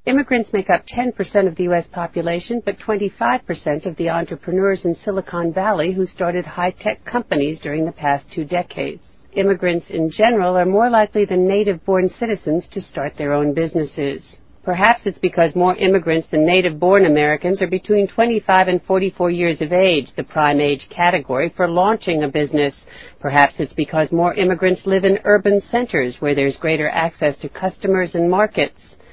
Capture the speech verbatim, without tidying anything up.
Immigrants make up ten percent of the U S population, but twenty-five percent of the entrepreneurs in Silicon Valley who started high-tech companies during the past two decades. Immigrants in general are more likely than native-born citizens to start their own businesses. Perhaps it's because more immigrants than native-born Americans are between twenty-five and forty-four years of age, the prime age category for launching a business. Perhaps it's because more immigrants live in urban centers where there's greater access to customers and markets.